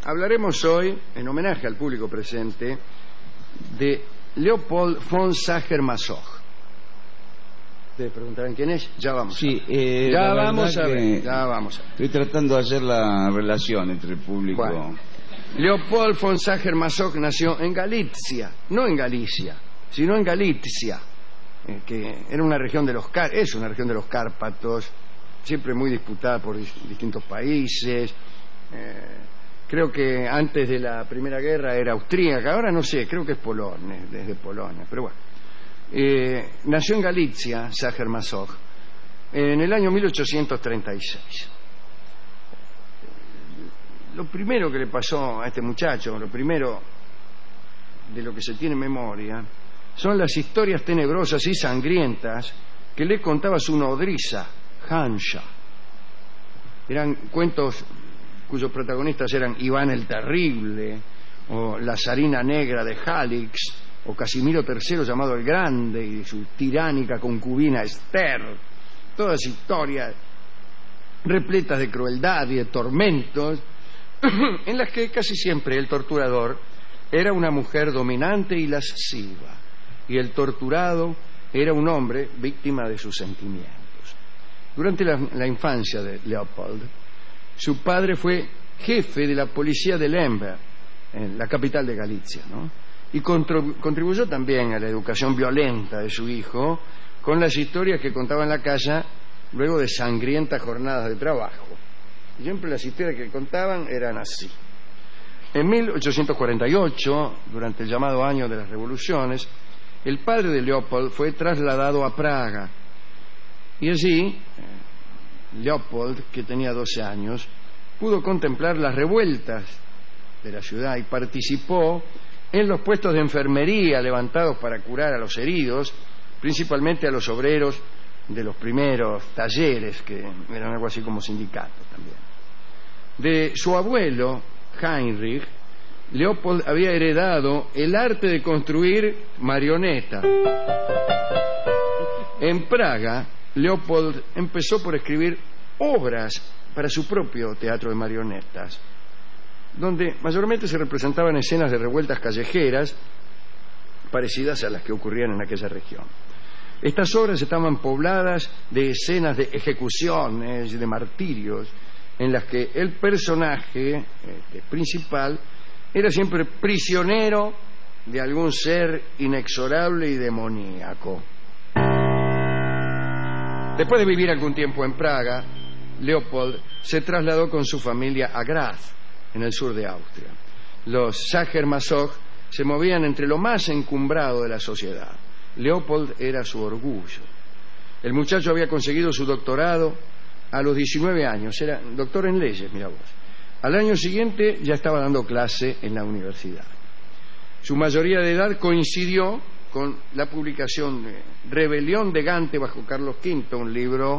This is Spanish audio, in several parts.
Hablaremos hoy, en homenaje al público presente, de Leopold von Sacher-Masoch. Ustedes preguntarán quién es. Ya vamos. Sí, ya vamos a ver. Ya vamos a ver. Estoy tratando de hacer la relación entre el público. Bueno, Leopold von Sacher-Masoch nació en Galicia, no en Galicia, sino en Galicia, que era una región de los es una región de los Cárpatos, siempre muy disputada por distintos países. Creo que antes de la Primera Guerra era austríaca, ahora no sé, creo que es Polonia, desde Polonia, pero bueno. Nació en Galicia, Sacher-Masoch, en el año 1836. Lo primero que le pasó a este muchacho, lo primero de lo que se tiene memoria, son las historias tenebrosas y sangrientas que le contaba su nodriza, Hanscha. Eran cuentos cuyos protagonistas eran Iván el Terrible, o la zarina negra de Jalix, o Casimiro III llamado el Grande y su tiránica concubina Esther. Todas historias repletas de crueldad y de tormentos, en las que casi siempre el torturador era una mujer dominante y lasciva, y el torturado era un hombre víctima de sus sentimientos. Durante la infancia de Leopold, su padre fue jefe de la policía de Lemberg, en la capital de Galicia, ¿no? Y contribuyó también a la educación violenta de su hijo con las historias que contaba en la casa luego de sangrientas jornadas de trabajo. Siempre las historias que contaban eran así. En 1848, durante el llamado año de las revoluciones, el padre de Leopold fue trasladado a Praga. Y allí, Leopold, que tenía 12 años, pudo contemplar las revueltas de la ciudad y participó en los puestos de enfermería levantados para curar a los heridos, principalmente a los obreros de los primeros talleres, que eran algo así como sindicatos también. De su abuelo, Heinrich, Leopold había heredado el arte de construir marionetas. En Praga, Leopold empezó por escribir obras para su propio teatro de marionetas, donde mayormente se representaban escenas de revueltas callejeras parecidas a las que ocurrían en aquella región. Estas obras estaban pobladas de escenas de ejecuciones y de martirios, en las que el personaje principal era siempre prisionero de algún ser inexorable y demoníaco. Después de vivir algún tiempo en Praga, Leopold se trasladó con su familia a Graz, en el sur de Austria. Los Sacher-Masoch se movían entre lo más encumbrado de la sociedad. Leopold era su orgullo. El muchacho había conseguido su doctorado a los 19 años, era doctor en leyes, mira vos. Al año siguiente ya estaba dando clase en la universidad. Su mayoría de edad coincidió con la publicación de Rebelión de Gante bajo Carlos V, un libro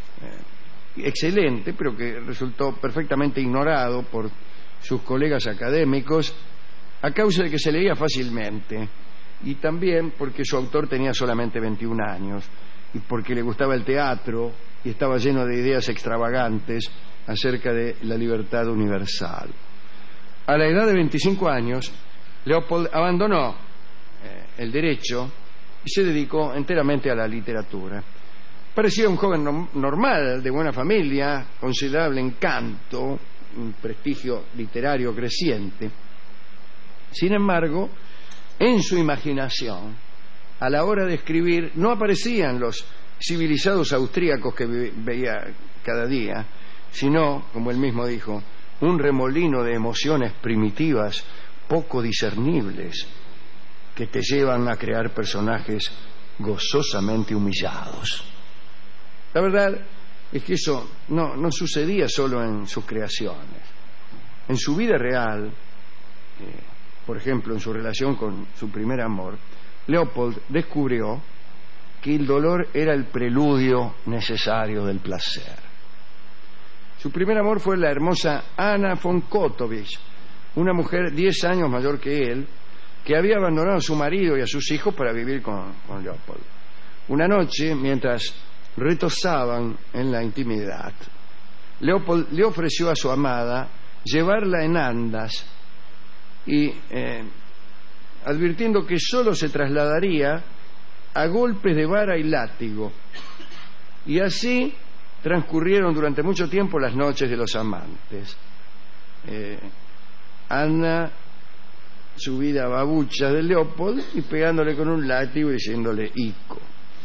excelente, pero que resultó perfectamente ignorado por sus colegas académicos a causa de que se leía fácilmente, y también porque su autor tenía solamente 21 años y porque le gustaba el teatro y estaba lleno de ideas extravagantes acerca de la libertad universal. A la edad de 25 años, Leopold abandonó el derecho y se dedicó enteramente a la literatura. Parecía un joven normal, de buena familia, considerable encanto, un prestigio literario creciente. Sin embargo, en su imaginación, a la hora de escribir, no aparecían los civilizados austríacos que veía cada día, sino, como él mismo dijo, un remolino de emociones primitivas, poco discernibles, que te llevan a crear personajes gozosamente humillados. La verdad es que eso no sucedía solo en sus creaciones. En su vida real, por ejemplo, en su relación con su primer amor, Leopold descubrió que el dolor era el preludio necesario del placer. Su primer amor fue la hermosa Anna von Kotowicz, una mujer 10 años mayor que él, que había abandonado a su marido y a sus hijos para vivir con Leopold. Una noche, mientras retozaban en la intimidad, Leopold le ofreció a su amada llevarla en andas y advirtiendo que sólo se trasladaría a golpes de vara y látigo. Y así transcurrieron durante mucho tiempo las noches de los amantes. Anna subida a babucha de Leopold y pegándole con un látigo y diciéndole ico.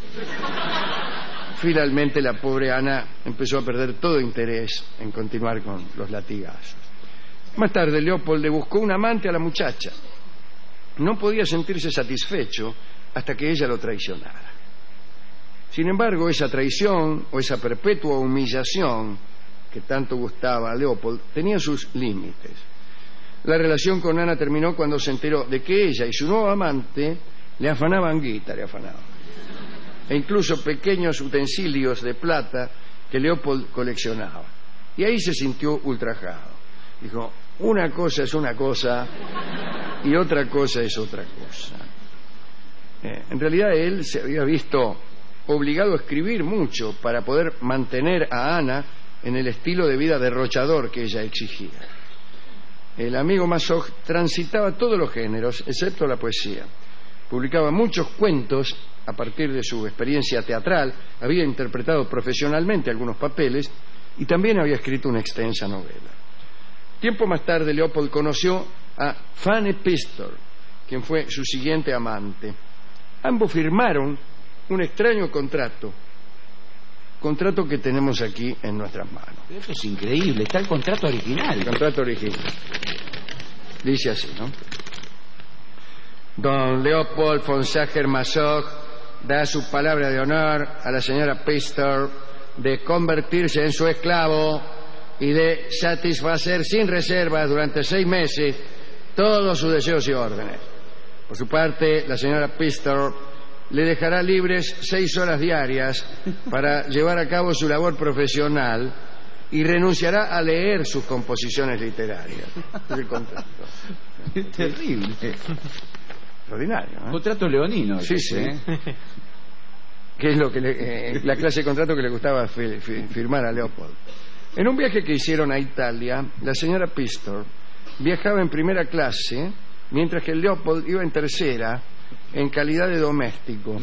Finalmente la pobre Ana empezó a perder todo interés en continuar con los latigazos. Más tarde Leopold le buscó un amante a la muchacha. No podía sentirse satisfecho hasta que ella lo traicionara. Sin embargo, esa traición o esa perpetua humillación que tanto gustaba a Leopold tenía sus límites. La relación con Ana terminó cuando se enteró de que ella y su nuevo amante le afanaban guita, e incluso pequeños utensilios de plata que Leopold coleccionaba. Y ahí se sintió ultrajado. Dijo, una cosa es una cosa y otra cosa es otra cosa. En realidad él se había visto obligado a escribir mucho para poder mantener a Ana en el estilo de vida derrochador que ella exigía. El amigo Mazoch transitaba todos los géneros, excepto la poesía. Publicaba muchos cuentos a partir de su experiencia teatral, había interpretado profesionalmente algunos papeles y también había escrito una extensa novela. Tiempo más tarde Leopold conoció a Fanny Pistor, quien fue su siguiente amante. Ambos firmaron un extraño contrato que tenemos aquí en nuestras manos. Pero eso es increíble, está el contrato original. El contrato original. Dice así, ¿no? Don Leopold von Sacher-Masoch da su palabra de honor a la señora Pistor de convertirse en su esclavo y de satisfacer sin reservas durante 6 meses todos sus deseos y órdenes. Por su parte, la señora Pistor le dejará libres 6 horas diarias para llevar a cabo su labor profesional y renunciará a leer sus composiciones literarias. Es el contrato. Es terrible. Extraordinario, ¿eh? Contrato leonino. Sí, sí. Que es lo que la clase de contrato que le gustaba firmar a Leopold. En un viaje que hicieron a Italia, la señora Pistor viajaba en primera clase, mientras que Leopold iba en tercera, en calidad de doméstico.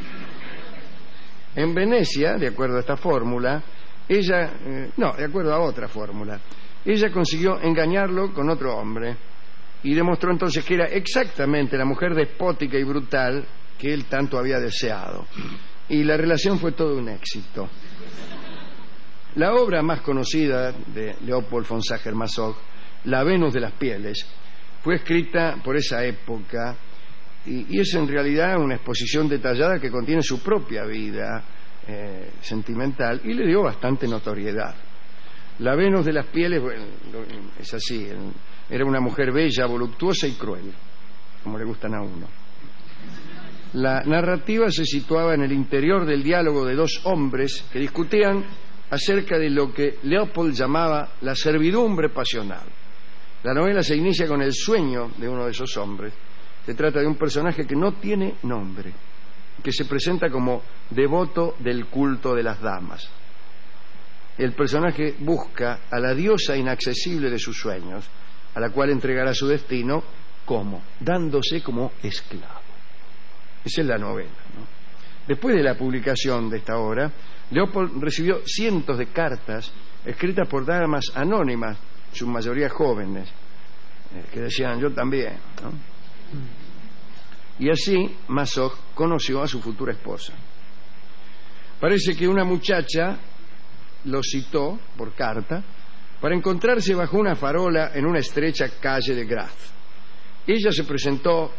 En Venecia, de acuerdo a esta fórmula, de acuerdo a otra fórmula, ella consiguió engañarlo con otro hombre y demostró entonces que era exactamente la mujer despótica y brutal que él tanto había deseado. Y la relación fue todo un éxito. La obra más conocida de Leopold von Sacher-Masoch, La Venus de las Pieles, fue escrita por esa época y es en realidad una exposición detallada que contiene su propia vida sentimental y le dio bastante notoriedad. La Venus de las Pieles, bueno, es así, era una mujer bella, voluptuosa y cruel, como le gustan a uno. La narrativa se situaba en el interior del diálogo de 2 hombres que discutían acerca de lo que Leopold llamaba la servidumbre pasional. La novela se inicia con el sueño de uno de esos hombres. Se trata de un personaje que no tiene nombre, que se presenta como devoto del culto de las damas. El personaje busca a la diosa inaccesible de sus sueños, a la cual entregará su destino, ¿cómo? Dándose como esclavo. Esa es la novela, ¿no? Después de la publicación de esta obra, Leopold recibió cientos de cartas escritas por damas anónimas, su mayoría jóvenes, que decían yo también, ¿no? Y así Masoch conoció a su futura esposa. Parece que una muchacha lo citó por carta para encontrarse bajo una farola en una estrecha calle de Graz. Ella se presentó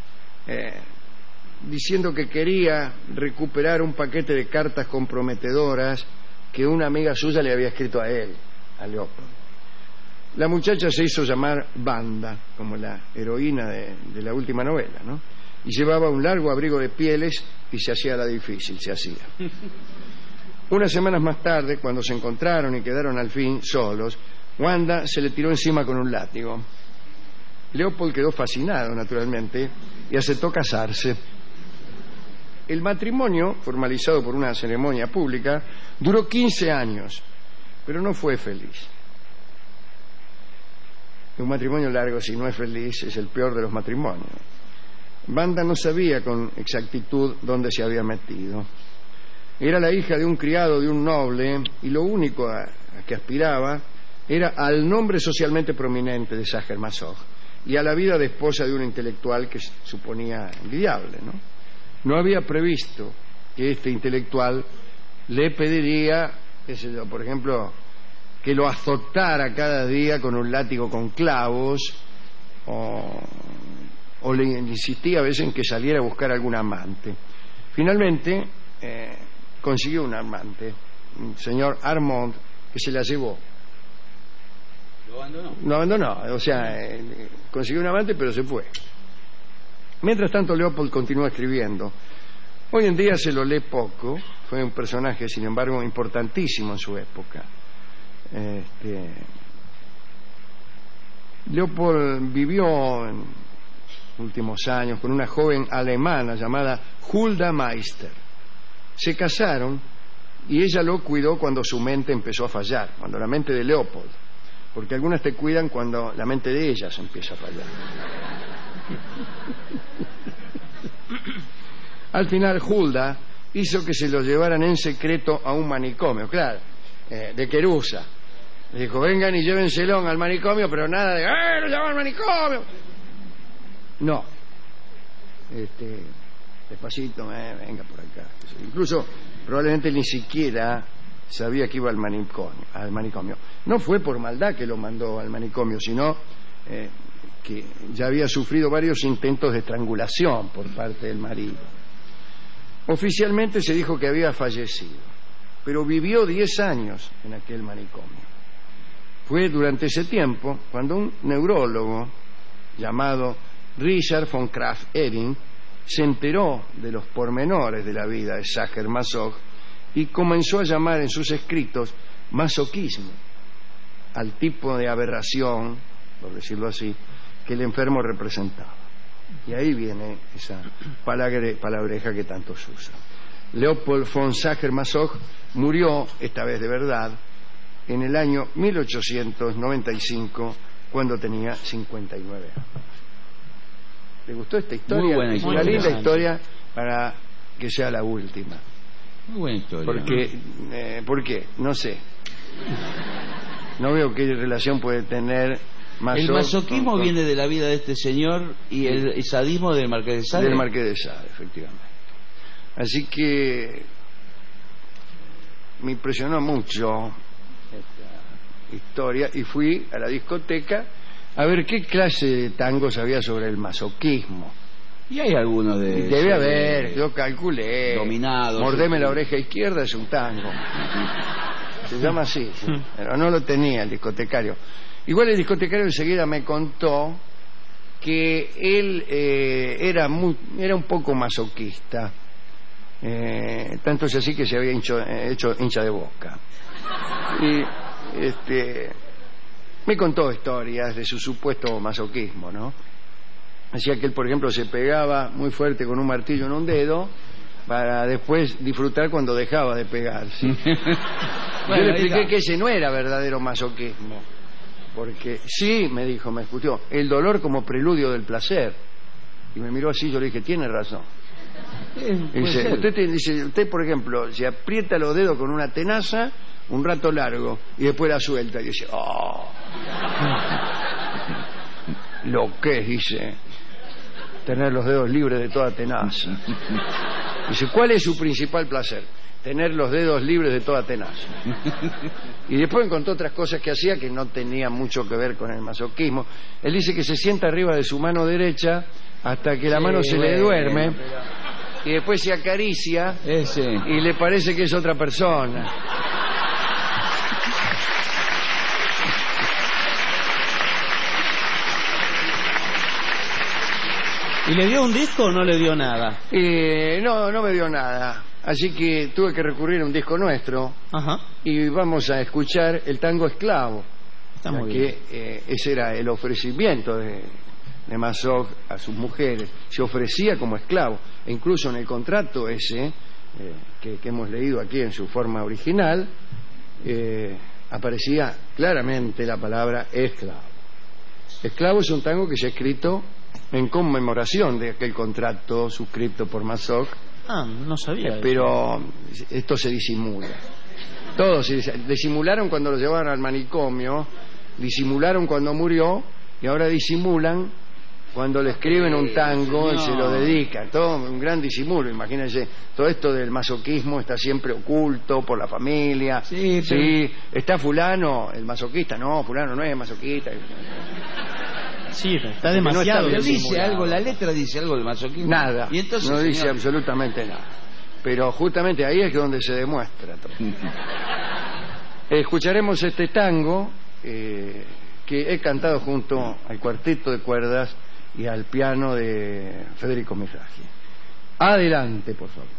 diciendo que quería recuperar un paquete de cartas comprometedoras que una amiga suya le había escrito a él, a Leopold. La muchacha se hizo llamar Wanda, como la heroína de la última novela, ¿no? Y llevaba un largo abrigo de pieles y se hacía la difícil, se hacía. Unas semanas más tarde, cuando se encontraron y quedaron al fin solos, Wanda se le tiró encima con un látigo. Leopold quedó fascinado, naturalmente, y aceptó casarse. El matrimonio, formalizado por una ceremonia pública, duró 15 años, pero no fue feliz. Un matrimonio largo, si no es feliz, es el peor de los matrimonios. Wanda no sabía con exactitud dónde se había metido. Era la hija de un criado de un noble y lo único a que aspiraba era al nombre socialmente prominente de Sacher Masoch y a la vida de esposa de un intelectual que suponía envidiable, ¿no? No había previsto que este intelectual le pediría, qué sé yo, por ejemplo, que lo azotara cada día con un látigo con clavos o le insistía a veces en que saliera a buscar algún amante. Finalmente consiguió un amante, un señor Armand, que se la llevó. ¿Lo abandonó? No abandonó, o sea, consiguió un amante pero se fue. Mientras tanto Leopold continuó escribiendo. Hoy en día se lo lee poco, fue un personaje sin embargo importantísimo en su época. Leopold vivió en últimos años con una joven alemana llamada Hulda Meister. Se casaron y ella lo cuidó cuando su mente empezó a fallar, cuando la mente de Leopold, porque algunas te cuidan cuando la mente de ellas empieza a fallar. Al final Hulda hizo que se lo llevaran en secreto a un manicomio, claro, de Querusa. Le dijo, vengan y llévenselo al manicomio, pero nada de, lo llevan al manicomio. No. Despacito, venga por acá. Incluso probablemente ni siquiera sabía que iba al manicomio. No fue por maldad que lo mandó al manicomio, sino que ya había sufrido varios intentos de estrangulación por parte del marido. Oficialmente se dijo que había fallecido, pero vivió 10 años en aquel manicomio. Fue durante ese tiempo cuando un neurólogo llamado Richard von Krafft-Ebing se enteró de los pormenores de la vida de Sacher Masoch y comenzó a llamar en sus escritos masoquismo al tipo de aberración, por decirlo así, que el enfermo representaba. Y ahí viene esa palabreja que tantos usan. Leopold von Sacher Masoch murió, esta vez de verdad, en el año 1895, cuando tenía 59 años. ¿Le gustó esta historia? Muy buena historia. Una linda historia para que sea la última. Muy buena historia. Porque, ¿por qué? No sé. No veo qué relación puede tener Masoch. El masoquismo viene de la vida de este señor y el sadismo del Marqués de Sade. Del Marqués de Sade, efectivamente. Así que me impresionó mucho esta historia y fui a la discoteca a ver qué clase de tangos había sobre el masoquismo. Y hay algunos de... Debe haber, yo calculé. Dominados. Mordeme la oreja izquierda es un tango. Se llama así, sí, pero no lo tenía el discotecario. Igual el discotecario enseguida me contó que él era un poco masoquista. Tanto es así que se había hecho hincha de Boca. Y me contó historias de su supuesto masoquismo, ¿no? Decía que él, por ejemplo, se pegaba muy fuerte con un martillo en un dedo para después disfrutar cuando dejaba de pegarse. Yo le expliqué que ese no era verdadero masoquismo, porque sí, me dijo, me escuchó, el dolor como preludio del placer. Y me miró así, yo le dije, tiene razón. Usted, por ejemplo, se aprieta los dedos con una tenaza un rato largo y después la suelta y dice, lo que es, dice, tener los dedos libres de toda tenaza. Dice, ¿cuál es su principal placer? Tener los dedos libres de toda tenaza. Y después encontró otras cosas que hacía que no tenían mucho que ver con el masoquismo. Él dice que se sienta arriba de su mano derecha hasta que la mano se le duerme y después se acaricia y le parece que es otra persona. ¿Y le dio un disco o no le dio nada? No me dio nada. Así que tuve que recurrir a un disco nuestro. Ajá. Y vamos a escuchar el tango Esclavo. Está muy bien. Ese era el ofrecimiento de Masoch a sus mujeres. Se ofrecía como esclavo. E incluso en el contrato ese, que hemos leído aquí en su forma original, aparecía claramente la palabra esclavo. Esclavo es un tango que se ha escrito en conmemoración de aquel contrato suscrito por Mazzoc. Ah, no sabía. Pero esto se disimula. Todos disimularon cuando lo llevaron al manicomio, disimularon cuando murió y ahora disimulan cuando le escriben un tango y se lo dedican. Todo un gran disimulo. Imagínense, todo esto del masoquismo está siempre oculto por la familia. Sí, está fulano, el masoquista. No, fulano no es masoquista. Sí, está demasiado. Pero dice algo, la letra dice algo del masoquismo. Nada, y entonces, no dice señor, absolutamente nada. Pero justamente ahí es donde se demuestra todo. Escucharemos este tango que he cantado junto al cuarteto de cuerdas y al piano de Federico Mizrahi. Adelante, por favor.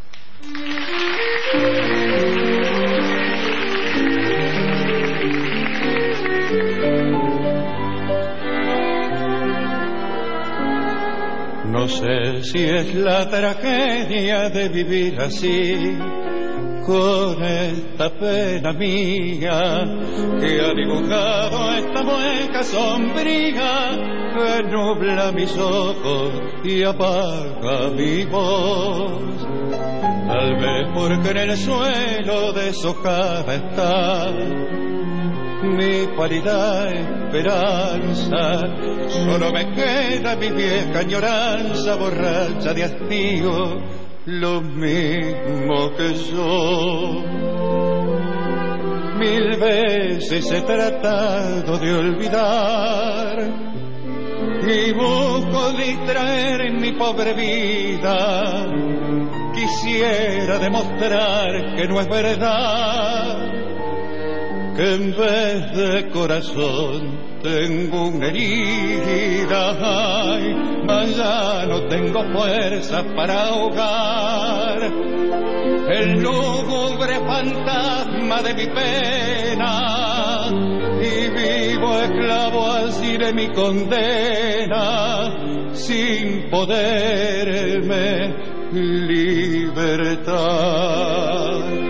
No sé si es la tragedia de vivir así, con esta pena mía que ha dibujado esta mueca sombría que nubla mis ojos y apaga mi voz. Tal vez porque en el suelo deshojada está mi pálida esperanza, solo me queda mi vieja añoranza borracha de hastío, lo mismo que yo. 1000 veces he tratado de olvidar y busco distraer en mi pobre vida. Quisiera demostrar que no es verdad, que en vez de corazón tengo una herida, ay, mas ya no tengo fuerza para ahogar el lúgubre fantasma de mi pena, y vivo esclavo así de mi condena, sin poderme libertar.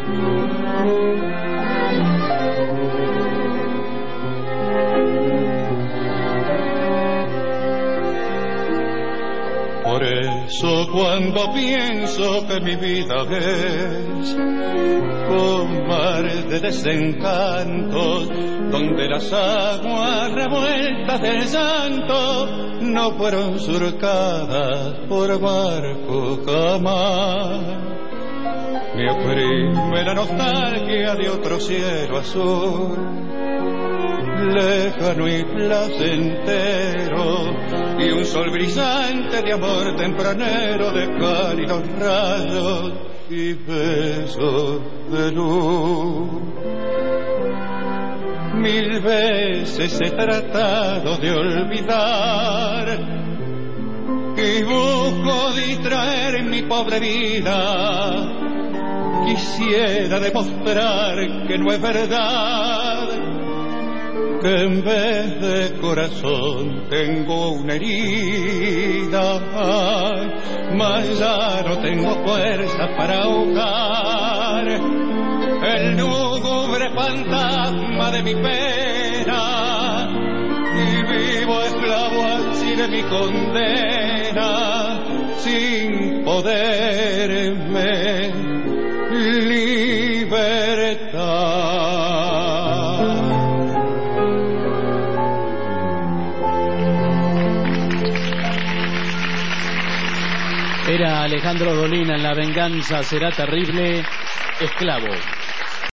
Por eso cuando pienso que mi vida es un mar de desencantos, donde las aguas revueltas del llanto no fueron surcadas por barco jamás, me oprime la nostalgia de otro cielo azul, lejano y placentero, y un sol brillante de amor tempranero, de cálidos rayos y besos de luz. 1000 veces he tratado de olvidar y busco distraer mi pobre vida. Quisiera demostrar que no es verdad, que en vez de corazón tengo una herida, ay, mas ya no tengo fuerza para ahogar el lúgubre fantasma de mi pena, y vivo esclavo así de mi condena, sin poderme libertar. Era Alejandro Dolina en La venganza será terrible, Esclavo.